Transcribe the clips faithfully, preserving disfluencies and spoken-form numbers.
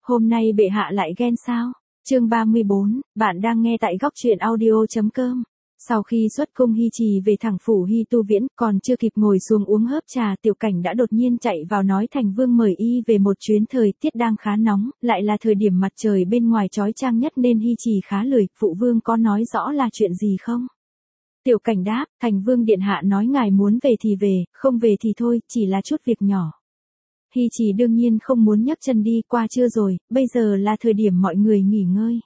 Hôm nay bệ hạ lại ghen sao? Chương ba mươi bốn, bạn đang nghe tại góc truyện audio chấm com. Sau khi xuất cung Hy Trì về thẳng phủ Hy Tu Viễn, còn chưa kịp ngồi xuống uống hớp trà, Tiểu Cảnh đã đột nhiên chạy vào nói Thành Vương mời y về một chuyến, thời tiết đang khá nóng, lại là thời điểm mặt trời bên ngoài chói chang nhất nên Hy Trì khá lười, phụ vương có nói rõ là chuyện gì không? Tiểu Cảnh đáp, Thành Vương điện hạ nói ngài muốn về thì về, không về thì thôi, chỉ là chút việc nhỏ. Hy Trì đương nhiên không muốn nhấc chân đi, qua trưa rồi, bây giờ là thời điểm mọi người nghỉ ngơi.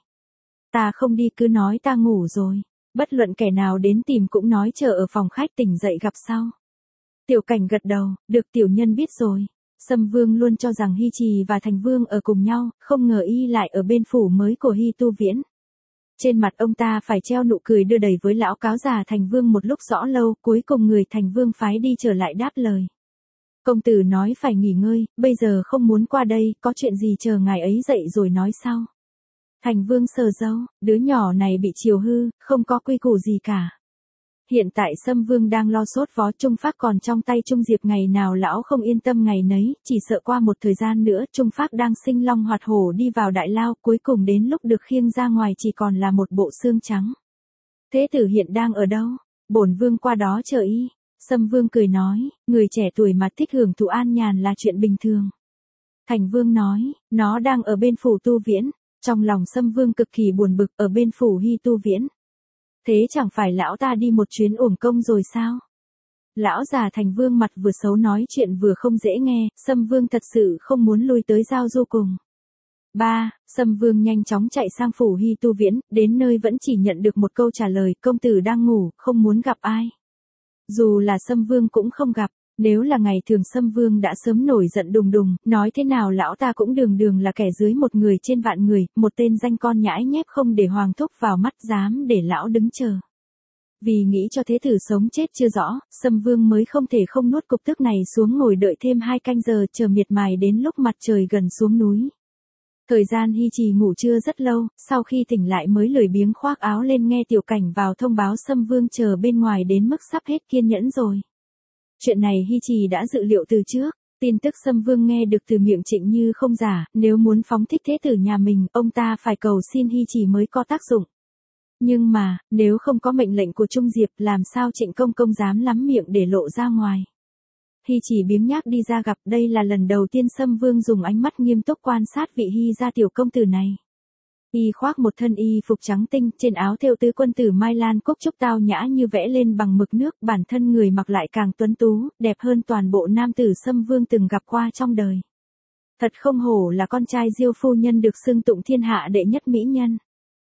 Ta không đi cứ nói ta ngủ rồi. Bất luận kẻ nào đến tìm cũng nói chờ ở phòng khách, tỉnh dậy gặp sau. Tiểu Cảnh gật đầu, được tiểu nhân biết rồi. Sâm Vương luôn cho rằng Hy Trì và Thành Vương ở cùng nhau, không ngờ y lại ở bên phủ mới của Hy Tu Viễn. Trên mặt ông ta phải treo nụ cười đưa đẩy với lão cáo già Thành Vương một lúc rõ lâu, cuối cùng người Thành Vương phái đi trở lại đáp lời. Công tử nói phải nghỉ ngơi, bây giờ không muốn qua đây, có chuyện gì chờ ngài ấy dậy rồi nói sau. Thành Vương sờ râu, đứa nhỏ này bị chiều hư, không có quy củ gì cả. Hiện tại Sâm Vương đang lo sốt vó, Trung Phác còn trong tay Trung Diệp, ngày nào lão không yên tâm ngày nấy, chỉ sợ qua một thời gian nữa Trung Phác đang sinh long hoạt hổ đi vào đại lao, cuối cùng đến lúc được khiêng ra ngoài chỉ còn là một bộ xương trắng. Thế tử hiện đang ở đâu? Bổn vương qua đó chờ y. Sâm Vương cười nói, người trẻ tuổi mà thích hưởng thụ an nhàn là chuyện bình thường. Thành Vương nói, nó đang ở bên phủ Tu Viễn. Trong lòng Sâm Vương cực kỳ buồn bực, ở bên phủ Hy Tu Viễn. Thế chẳng phải lão ta đi một chuyến uổng công rồi sao? Lão già Thành Vương mặt vừa xấu nói chuyện vừa không dễ nghe, Sâm Vương thật sự không muốn lui tới giao du cùng. Ba, Sâm Vương nhanh chóng chạy sang phủ Hy Tu Viễn, đến nơi vẫn chỉ nhận được một câu trả lời, công tử đang ngủ, không muốn gặp ai. Dù là Sâm Vương cũng không gặp. Nếu là ngày thường Sâm Vương đã sớm nổi giận đùng đùng, nói thế nào lão ta cũng đường đường là kẻ dưới một người trên vạn người, một tên danh con nhãi nhép không để hoàng thúc vào mắt, dám để lão đứng chờ. Vì nghĩ cho thế tử sống chết chưa rõ, Sâm Vương mới không thể không nuốt cục tức này xuống, ngồi đợi thêm hai canh giờ chờ miệt mài đến lúc mặt trời gần xuống núi. Thời gian Hy Trì ngủ trưa rất lâu, sau khi tỉnh lại mới lười biếng khoác áo lên nghe Tiểu Cảnh vào thông báo Sâm Vương chờ bên ngoài đến mức sắp hết kiên nhẫn rồi. Chuyện này Hy Trì đã dự liệu từ trước, tin tức Sâm Vương nghe được từ miệng Trịnh Như không giả, nếu muốn phóng thích thế tử nhà mình, ông ta phải cầu xin Hy Trì mới có tác dụng. Nhưng mà, nếu không có mệnh lệnh của Trung Diệp, làm sao Trịnh Công Công dám lắm miệng để lộ ra ngoài. Hy Trì biếng nhác đi ra gặp, đây là lần đầu tiên Sâm Vương dùng ánh mắt nghiêm túc quan sát vị Hy gia tiểu công tử này. Y khoác một thân y phục trắng tinh, trên áo thêu tứ quân tử Mai Lan Cúc Trúc tao nhã như vẽ lên bằng mực nước, bản thân người mặc lại càng tuấn tú, đẹp hơn toàn bộ nam tử Sâm Vương từng gặp qua trong đời. Thật không hổ là con trai Diêu phu nhân được xưng tụng thiên hạ đệ nhất mỹ nhân.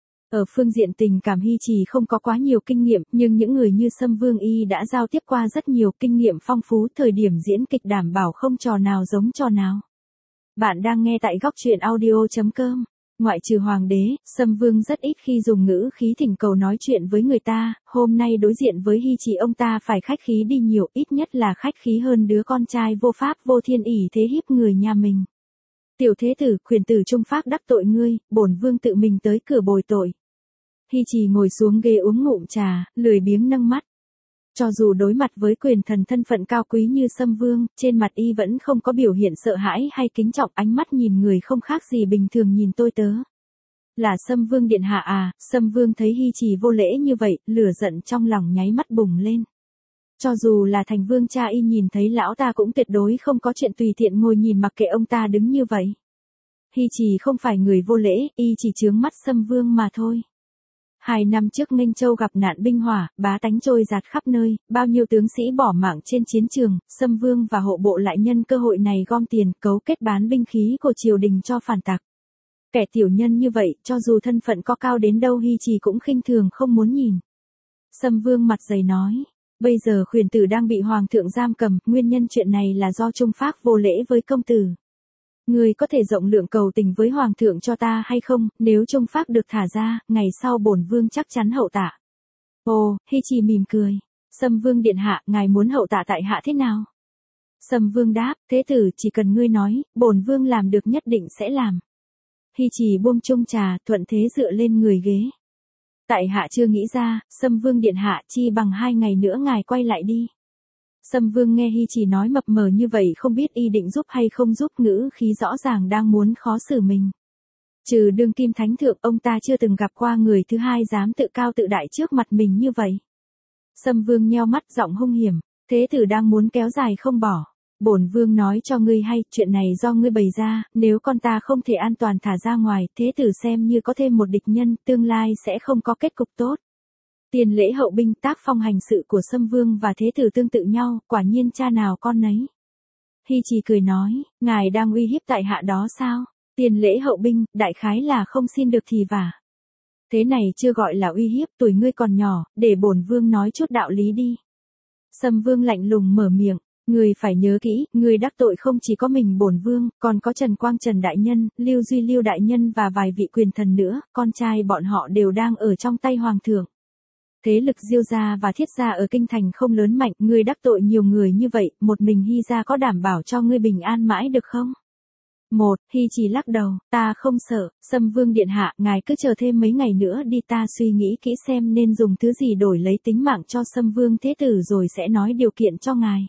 Ở phương diện tình cảm Hy Trì không có quá nhiều kinh nghiệm, nhưng những người như Sâm Vương y đã giao tiếp qua rất nhiều, kinh nghiệm phong phú, thời điểm diễn kịch đảm bảo không trò nào giống trò nào. Bạn đang nghe tại góc truyện audio chấm com. Ngoại trừ hoàng đế, Sâm Vương rất ít khi dùng ngữ khí thỉnh cầu nói chuyện với người ta, hôm nay đối diện với Hy Trì ông ta phải khách khí đi nhiều, ít nhất là khách khí hơn đứa con trai vô pháp vô thiên ỷ thế hiếp người nhà mình. Tiểu thế tử, quyền tử Trung Phác đắc tội ngươi, bổn vương tự mình tới cửa bồi tội. Hy Trì ngồi xuống ghế uống ngụm trà, lười biếng nâng mắt. Cho dù đối mặt với quyền thần thân phận cao quý như Sâm Vương, trên mặt y vẫn không có biểu hiện sợ hãi hay kính trọng, ánh mắt nhìn người không khác gì bình thường nhìn tôi tớ. Là Sâm Vương điện hạ à? Sâm Vương thấy Hy Trì vô lễ như vậy, lửa giận trong lòng nháy mắt bùng lên. Cho dù là Thành Vương cha y nhìn thấy lão ta cũng tuyệt đối không có chuyện tùy tiện ngồi nhìn mặc kệ ông ta đứng như vậy. Hy Trì không phải người vô lễ, y chỉ chướng mắt Sâm Vương mà thôi. Hai năm trước Nghênh Châu gặp nạn binh hỏa, bá tánh trôi dạt khắp nơi, bao nhiêu tướng sĩ bỏ mạng trên chiến trường, Sâm Vương và hộ bộ lại nhân cơ hội này gom tiền, cấu kết bán binh khí của triều đình cho phản tặc. Kẻ tiểu nhân như vậy, cho dù thân phận có cao đến đâu Hy Trì cũng khinh thường không muốn nhìn. Sâm Vương mặt dày nói, bây giờ khuyển tử đang bị hoàng thượng giam cầm, nguyên nhân chuyện này là do Trung Phác vô lễ với công tử. Ngươi có thể rộng lượng cầu tình với hoàng thượng cho ta hay không, nếu Trung Phác được thả ra, ngày sau bổn vương chắc chắn hậu tạ. Ồ, Hy Trì mỉm cười. Sâm Vương điện hạ, ngài muốn hậu tạ tại hạ thế nào? Sâm Vương đáp, thế tử chỉ cần ngươi nói, bổn vương làm được nhất định sẽ làm. Hy Trì buông chung trà, thuận thế dựa lên người ghế. Tại hạ chưa nghĩ ra, Sâm Vương điện hạ, chi bằng hai ngày nữa ngài quay lại đi. Sâm Vương nghe Hy Trì nói mập mờ như vậy không biết y định giúp hay không giúp, ngữ khí rõ ràng đang muốn khó xử mình. Trừ đương kim thánh thượng, ông ta chưa từng gặp qua người thứ hai dám tự cao tự đại trước mặt mình như vậy. Sâm Vương nheo mắt giọng hung hiểm, thế tử đang muốn kéo dài không bỏ. Bổn vương nói cho ngươi hay, chuyện này do ngươi bày ra, nếu con ta không thể an toàn thả ra ngoài, thế tử xem như có thêm một địch nhân, tương lai sẽ không có kết cục tốt. Tiền lễ hậu binh, tác phong hành sự của Sâm Vương và thế tử tương tự nhau, quả nhiên cha nào con nấy. Hi Trì cười nói, ngài đang uy hiếp tại hạ đó sao? Tiền lễ hậu binh, đại khái là không xin được thì vả. Thế này chưa gọi là uy hiếp, tuổi ngươi còn nhỏ, để bổn vương nói chút đạo lý đi. Sâm Vương lạnh lùng mở miệng, ngươi phải nhớ kỹ, ngươi đắc tội không chỉ có mình bổn vương, còn có Trần Quang Trần đại nhân, Lưu Duy Lưu đại nhân và vài vị quyền thần nữa, con trai bọn họ đều đang ở trong tay hoàng thượng. Thế lực Diêu gia và Thiết gia ở kinh thành không lớn mạnh, ngươi đắc tội nhiều người như vậy, một mình Hi gia có đảm bảo cho ngươi bình an mãi được không? Một, Hi Trì lắc đầu, ta không sợ, Sâm Vương điện hạ, ngài cứ chờ thêm mấy ngày nữa đi, ta suy nghĩ kỹ xem nên dùng thứ gì đổi lấy tính mạng cho Sâm Vương thế tử rồi sẽ nói điều kiện cho ngài.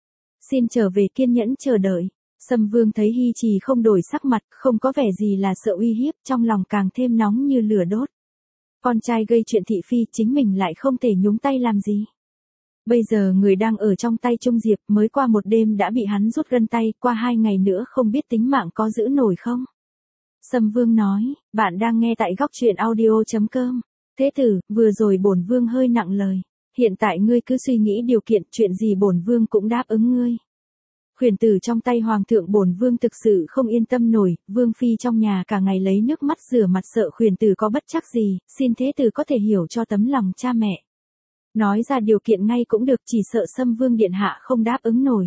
Xin trở về kiên nhẫn chờ đợi. Sâm Vương thấy Hi Trì không đổi sắc mặt, không có vẻ gì là sợ uy hiếp, trong lòng càng thêm nóng như lửa đốt. Con trai gây chuyện thị phi, chính mình lại không thể nhúng tay làm gì. Bây giờ người đang ở trong tay Trung Diệp, mới qua một đêm đã bị hắn rút gân tay, qua hai ngày nữa không biết tính mạng có giữ nổi không? Sâm Vương nói, bạn đang nghe tại góc truyện audio chấm com. Thế tử, vừa rồi bổn vương hơi nặng lời. Hiện tại ngươi cứ suy nghĩ điều kiện, chuyện gì bổn vương cũng đáp ứng ngươi. Khuyển tử trong tay hoàng thượng bổn vương thực sự không yên tâm nổi, vương phi trong nhà cả ngày lấy nước mắt rửa mặt sợ khuyển tử có bất trắc gì, xin thế tử có thể hiểu cho tấm lòng cha mẹ. Nói ra điều kiện ngay cũng được, chỉ sợ Sâm Vương điện hạ không đáp ứng nổi.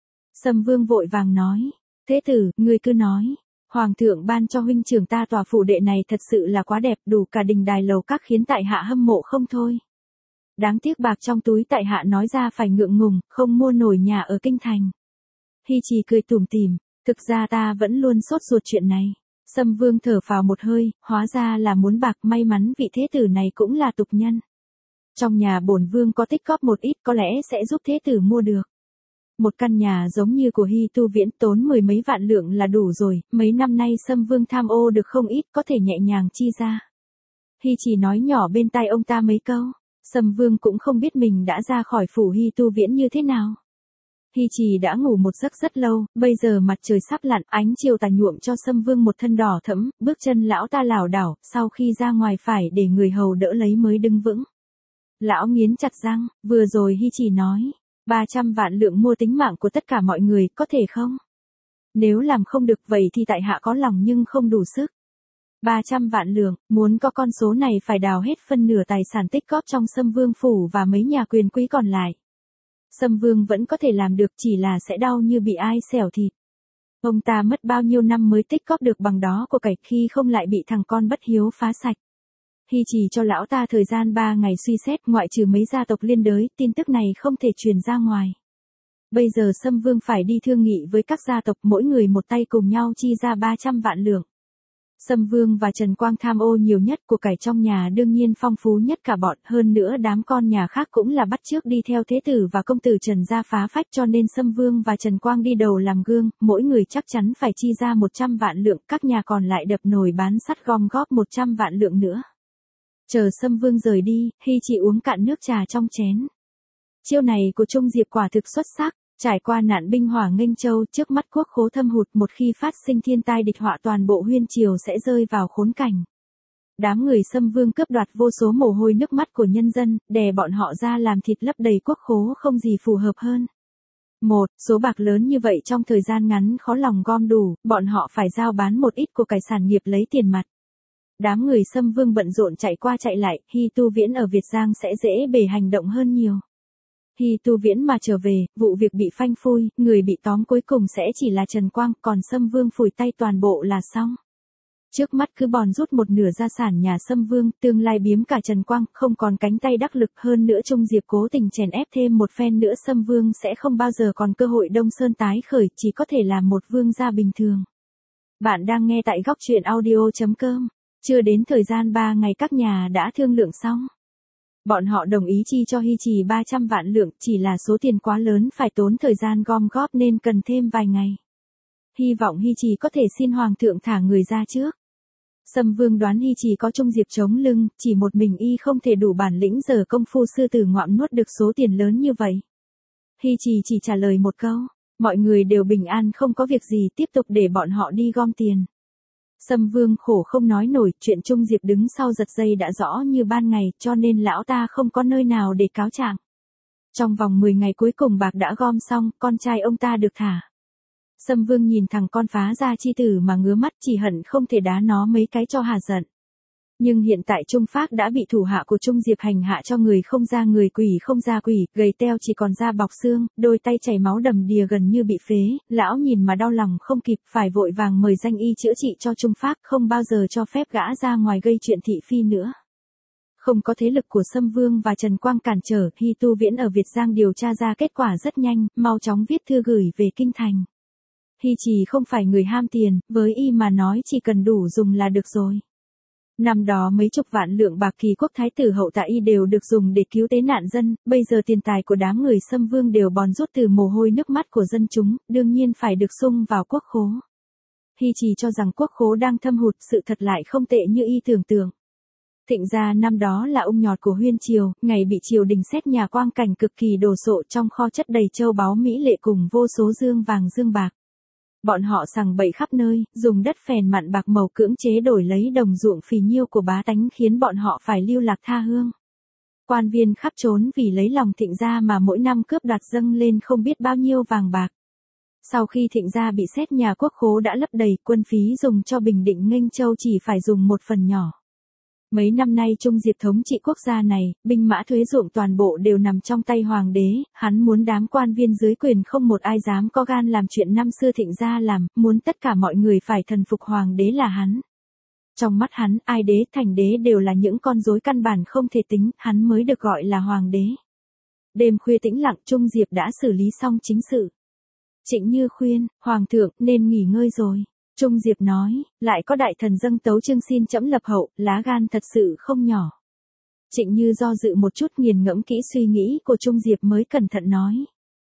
Sâm Vương vội vàng nói, thế tử, ngươi cứ nói, hoàng thượng ban cho huynh trưởng ta tòa phủ đệ này thật sự là quá đẹp, đủ cả đình đài lầu các khiến tại hạ hâm mộ không thôi. Đáng tiếc bạc trong túi tại hạ nói ra phải ngượng ngùng, không mua nổi nhà ở kinh thành. Hi Trì cười tủm tỉm, thực ra ta vẫn luôn sốt ruột chuyện này. Sâm Vương thở phào một hơi, hóa ra là muốn bạc, may mắn vị thế tử này cũng là tục nhân. Trong nhà bổn vương có tích góp một ít, có lẽ sẽ giúp thế tử mua được. Một căn nhà giống như của Hi Tu Viễn tốn mười mấy vạn lượng là đủ rồi, mấy năm nay Sâm Vương tham ô được không ít, có thể nhẹ nhàng chi ra. Hi Trì nói nhỏ bên tai ông ta mấy câu. Sâm Vương cũng không biết mình đã ra khỏi phủ Hi Tu Viễn như thế nào. Hi Trì đã ngủ một giấc rất lâu, bây giờ mặt trời sắp lặn, ánh chiều tà nhuộm cho Sâm Vương một thân đỏ thẫm, bước chân lão ta lảo đảo, sau khi ra ngoài phải để người hầu đỡ lấy mới đứng vững. Lão nghiến chặt răng, vừa rồi Hi Trì nói, ba trăm vạn lượng mua tính mạng của tất cả mọi người, có thể không? Nếu làm không được vậy thì tại hạ có lòng nhưng không đủ sức. ba trăm vạn lượng, muốn có con số này phải đào hết phân nửa tài sản tích góp trong Sâm Vương phủ và mấy nhà quyền quý còn lại. Sâm Vương vẫn có thể làm được, chỉ là sẽ đau như bị ai xẻo thịt. Ông ta mất bao nhiêu năm mới tích góp được bằng đó của cải, khi không lại bị thằng con bất hiếu phá sạch. Hi Trì cho lão ta thời gian ba ngày suy xét, ngoại trừ mấy gia tộc liên đới, tin tức này không thể truyền ra ngoài. Bây giờ Sâm Vương phải đi thương nghị với các gia tộc, mỗi người một tay cùng nhau chi ra ba trăm vạn lượng. Sâm Vương và Trần Quang tham ô nhiều nhất, của cải trong nhà đương nhiên phong phú nhất cả bọn, hơn nữa đám con nhà khác cũng là bắt chước đi theo thế tử và công tử Trần gia phá phách, cho nên Sâm Vương và Trần Quang đi đầu làm gương, mỗi người chắc chắn phải chi ra một trăm vạn lượng, các nhà còn lại đập nồi bán sắt gom góp một trăm vạn lượng nữa. Chờ Sâm Vương rời đi, Hi Trì uống cạn nước trà trong chén. Chiêu này của Trung Diệp quả thực xuất sắc. Trải qua nạn binh hỏa nghênh châu, trước mắt quốc khố thâm hụt, một khi phát sinh thiên tai địch họa toàn bộ Huyên triều sẽ rơi vào khốn cảnh. Đám người Sâm Vương cướp đoạt vô số mồ hôi nước mắt của nhân dân, đè bọn họ ra làm thịt lấp đầy quốc khố, không gì phù hợp hơn. Một, số bạc lớn như vậy trong thời gian ngắn khó lòng gom đủ, bọn họ phải giao bán một ít của cải sản nghiệp lấy tiền mặt. Đám người Sâm Vương bận rộn chạy qua chạy lại, Hi Tu Viễn ở Việt Giang sẽ dễ bề hành động hơn nhiều. Hi Tu Viễn mà trở về, vụ việc bị phanh phui, người bị tóm cuối cùng sẽ chỉ là Trần Quang, còn Sâm Vương phủi tay toàn bộ là xong. Trước mắt cứ bòn rút một nửa gia sản nhà Sâm Vương, tương lai biếm cả Trần Quang, không còn cánh tay đắc lực, hơn nữa Trung Diệp cố tình chèn ép thêm một phen nữa, Sâm Vương sẽ không bao giờ còn cơ hội Đông Sơn tái khởi, chỉ có thể làm một vương gia bình thường. Bạn đang nghe tại góc truyện audio chấm com. Chưa đến thời gian ba ngày các nhà đã thương lượng xong. Bọn họ đồng ý chi cho Hi Trì ba trăm vạn lượng, chỉ là số tiền quá lớn phải tốn thời gian gom góp nên cần thêm vài ngày. Hy vọng Hi Trì có thể xin hoàng thượng thả người ra trước. Sâm Vương đoán Hy Trì có Trung Diệp chống lưng, chỉ một mình y không thể đủ bản lĩnh giờ công phu sư tử ngoạm nuốt được số tiền lớn như vậy. Hy Trì chỉ trả lời một câu, mọi người đều bình an không có việc gì, tiếp tục để bọn họ đi gom tiền. Sâm Vương khổ không nói nổi, chuyện Trung Diệp đứng sau giật dây đã rõ như ban ngày, cho nên lão ta không có nơi nào để cáo trạng. Trong vòng mười ngày cuối cùng bạc đã gom xong, con trai ông ta được thả. Sâm Vương nhìn thằng con phá gia chi tử mà ngứa mắt, chỉ hận không thể đá nó mấy cái cho hà giận. Nhưng hiện tại Trung Phác đã bị thủ hạ của Trung Diệp hành hạ cho người không ra người quỷ không ra quỷ, gầy teo chỉ còn da bọc xương, đôi tay chảy máu đầm đìa gần như bị phế, lão nhìn mà đau lòng không kịp, phải vội vàng mời danh y chữa trị cho Trung Phác, không bao giờ cho phép gã ra ngoài gây chuyện thị phi nữa. Không có thế lực của Sâm Vương và Trần Quang cản trở, Hy Tu Viễn ở Việt Giang điều tra ra kết quả rất nhanh, mau chóng viết thư gửi về kinh thành. Hy Trì không phải người ham tiền, với y mà nói chỉ cần đủ dùng là được rồi. Năm đó mấy chục vạn lượng bạc Kỳ Quốc thái tử hậu tạ y đều được dùng để cứu tế nạn dân, bây giờ tiền tài của đám người Sâm Vương đều bòn rút từ mồ hôi nước mắt của dân chúng, đương nhiên phải được sung vào quốc khố. Hy Trì cho rằng quốc khố đang thâm hụt, sự thật lại không tệ như y tưởng tượng. Thịnh gia năm đó là ung nhọt của Huyên Triều, ngày bị triều đình xét nhà quang cảnh cực kỳ đồ sộ, trong kho chất đầy châu báu mỹ lệ cùng vô số dương vàng dương bạc. Bọn họ sằng bậy khắp nơi, dùng đất phèn mặn bạc màu cưỡng chế đổi lấy đồng ruộng phì nhiêu của bá tánh khiến bọn họ phải lưu lạc tha hương. Quan viên khắp trốn vì lấy lòng Thịnh gia mà mỗi năm cướp đoạt dâng lên không biết bao nhiêu vàng bạc. Sau khi Thịnh gia bị xét nhà quốc khố đã lấp đầy, quân phí dùng cho bình định Nghênh Châu chỉ phải dùng một phần nhỏ. Mấy năm nay Trung Diệp thống trị quốc gia này, binh mã thuế ruộng toàn bộ đều nằm trong tay hoàng đế, hắn muốn đám quan viên dưới quyền không một ai dám có gan làm chuyện năm xưa Thịnh gia làm, muốn tất cả mọi người phải thần phục hoàng đế là hắn. Trong mắt hắn, ai đế thành đế đều là những con rối căn bản không thể tính, hắn mới được gọi là hoàng đế. Đêm khuya tĩnh lặng, Trung Diệp đã xử lý xong chính sự. Trịnh Như khuyên, hoàng thượng nên nghỉ ngơi rồi. Trung Diệp nói, lại có đại thần dâng tấu chương xin trẫm lập hậu, lá gan thật sự không nhỏ. Trịnh Như do dự một chút, nghiền ngẫm kỹ suy nghĩ của Trung Diệp mới cẩn thận nói.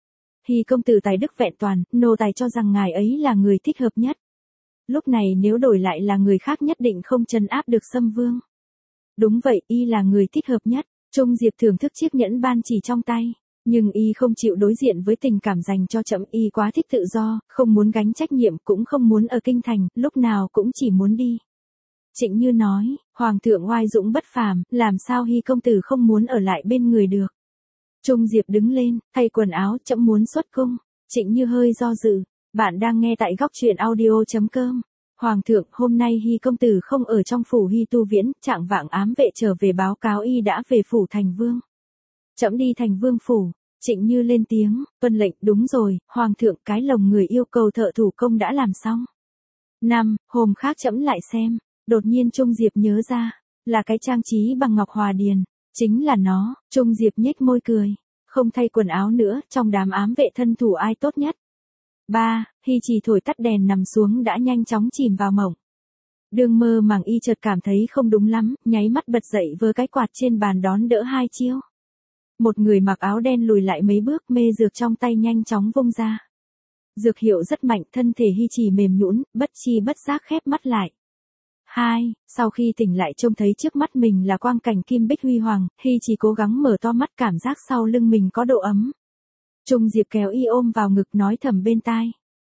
Hy công tử tài đức vẹn toàn, nô tài cho rằng ngài ấy là người thích hợp nhất. Lúc này nếu đổi lại là người khác nhất định không trấn áp được Sâm Vương. Đúng vậy, y là người thích hợp nhất. Trung Diệp thưởng thức chiếc nhẫn ban chỉ trong tay. Nhưng y không chịu đối diện với tình cảm dành cho trẫm, y quá thích tự do, không muốn gánh trách nhiệm, cũng không muốn ở kinh thành, lúc nào cũng chỉ muốn đi. Trịnh Như nói, hoàng thượng oai dũng bất phàm, làm sao Hy công tử không muốn ở lại bên người được. Trung Diệp đứng lên, thay quần áo, trẫm muốn xuất cung. Trịnh Như hơi do dự, bạn đang nghe tại góc truyện audio chấm com. Hoàng thượng, hôm nay Hy công tử không ở trong phủ Hy Tu Viễn, trạng vạng ám vệ trở về báo cáo y đã về phủ thành vương. Trẫm đi thành vương phủ. Trịnh Như lên tiếng, tuân lệnh, đúng rồi, hoàng thượng, cái lồng người yêu cầu thợ thủ công đã làm xong. Năm, hôm khác trẫm lại xem, đột nhiên Trung Diệp nhớ ra, là cái trang trí bằng ngọc hòa điền, chính là nó. Trung Diệp nhếch môi cười, không thay quần áo nữa, trong đám ám vệ thân thủ ai tốt nhất. Ba, Hy Trì thổi tắt đèn nằm xuống đã nhanh chóng chìm vào mộng. Đương mơ màng y chợt cảm thấy không đúng lắm, nháy mắt bật dậy vơ cái quạt trên bàn đón đỡ hai chiêu. Một người mặc áo đen lùi lại mấy bước, mê dược trong tay nhanh chóng vung ra. Dược hiệu rất mạnh, thân thể Hy Trì mềm nhũn, bất chi bất giác khép mắt lại. Hai, sau khi tỉnh lại trông thấy trước mắt mình là quang cảnh kim bích huy hoàng, Hy Trì cố gắng mở to mắt, cảm giác sau lưng mình có độ ấm. Trung Diệp kéo y ôm vào ngực nói thầm bên tai.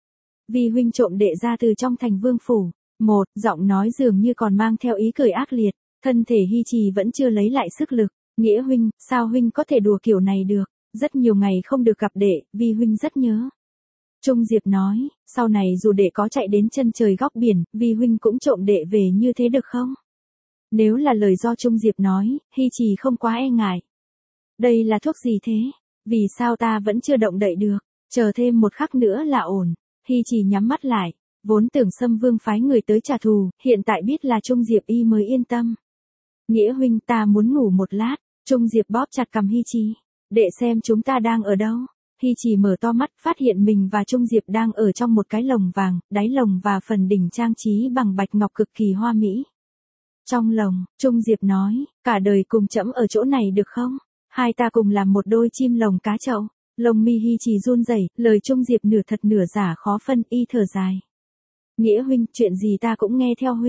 Vì huynh trộm đệ ra từ trong thành vương phủ. Một, giọng nói dường như còn mang theo ý cười ác liệt, thân thể Hy Trì vẫn chưa lấy lại sức lực. Nghĩa huynh, sao huynh có thể đùa kiểu này được, rất nhiều ngày không được gặp đệ, vì huynh rất nhớ. Trung Diệp nói, sau này dù đệ có chạy đến chân trời góc biển, vì huynh cũng trộm đệ về như thế được không? Nếu là lời do Trung Diệp nói, Hy Trì không quá e ngại. Đây là thuốc gì thế? Vì sao ta vẫn chưa động đậy được? Chờ thêm một khắc nữa là ổn. Hy Trì nhắm mắt lại, vốn tưởng Sâm Vương phái người tới trả thù, hiện tại biết là Trung Diệp y mới yên tâm. Nghĩa huynh, ta muốn ngủ một lát. Trung Diệp bóp chặt cằm Hy Trì. Đệ xem chúng ta đang ở đâu. Hy Trì mở to mắt, phát hiện mình và Trung Diệp đang ở trong một cái lồng vàng, đáy lồng và phần đỉnh trang trí bằng bạch ngọc cực kỳ hoa mỹ. Trong lồng, Trung Diệp nói, cả đời cùng trẫm ở chỗ này được không? Hai ta cùng làm một đôi chim lồng cá chậu. Lồng mi Hy Trì run rẩy, lời Trung Diệp nửa thật nửa giả khó phân, y thở dài. Nghĩa huynh, chuyện gì ta cũng nghe theo huynh.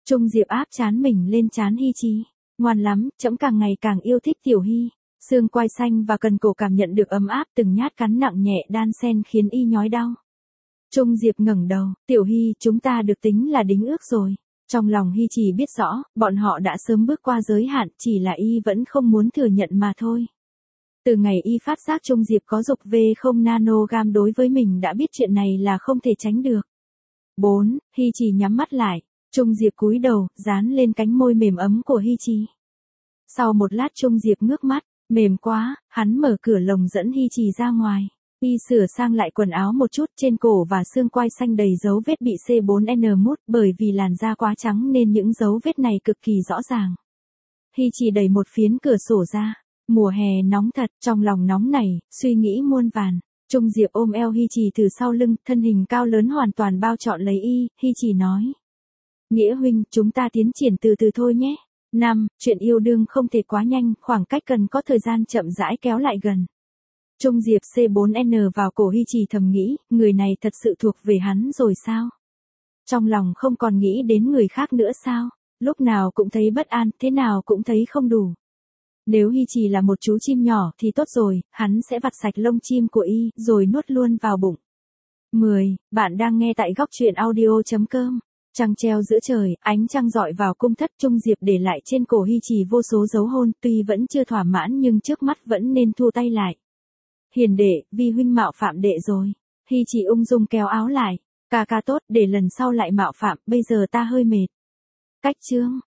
Trung Diệp áp trán mình lên trán Hi Trì. Ngoan lắm, trẫm càng ngày càng yêu thích Tiểu Hy. Xương quai xanh và cần cổ cảm nhận được ấm áp từng nhát cắn nặng nhẹ đan xen khiến y nhói đau. Trung Diệp ngẩng đầu, Tiểu Hy, chúng ta được tính là đính ước rồi. Trong lòng Hi Trì biết rõ, bọn họ đã sớm bước qua giới hạn, chỉ là y vẫn không muốn thừa nhận mà thôi. Từ ngày y phát giác Trung Diệp có dục về không nanogam đối với mình đã biết chuyện này là không thể tránh được. bốn. Hi Trì nhắm mắt lại. Trung Diệp cúi đầu, dán lên cánh môi mềm ấm của Hi Trì. Sau một lát Trung Diệp ngước mắt, mềm quá, hắn mở cửa lồng dẫn Hi Trì ra ngoài. Y sửa sang lại quần áo một chút, trên cổ và xương quai xanh đầy dấu vết bị C bốn N mút, bởi vì làn da quá trắng nên những dấu vết này cực kỳ rõ ràng. Hi Trì đẩy một phiến cửa sổ ra. Mùa hè nóng thật, trong lòng nóng này, suy nghĩ muôn vàn. Trung Diệp ôm eo Hi Trì từ sau lưng, thân hình cao lớn hoàn toàn bao trọn lấy y, Hi Trì nói. Nghĩa huynh, chúng ta tiến triển từ từ thôi nhé. năm. Chuyện yêu đương không thể quá nhanh, khoảng cách cần có thời gian chậm rãi kéo lại gần. Trung Diệp C bốn N vào cổ Hi Trì thầm nghĩ, người này thật sự thuộc về hắn rồi sao? Trong lòng không còn nghĩ đến người khác nữa sao? Lúc nào cũng thấy bất an, thế nào cũng thấy không đủ. Nếu Hi Trì là một chú chim nhỏ thì tốt rồi, hắn sẽ vặt sạch lông chim của y, rồi nuốt luôn vào bụng. mười. Bạn đang nghe tại góc truyện audio chấm com. Trăng treo giữa trời, ánh trăng rọi vào cung thất. Trung Diệp để lại trên cổ Hi Trì vô số dấu hôn, tuy vẫn chưa thỏa mãn nhưng trước mắt vẫn nên thu tay lại. Hiền đệ, vi huynh mạo phạm đệ rồi. Hi Trì ung dung kéo áo lại. Ca ca tốt, để lần sau lại mạo phạm, bây giờ ta hơi mệt. Cách chương.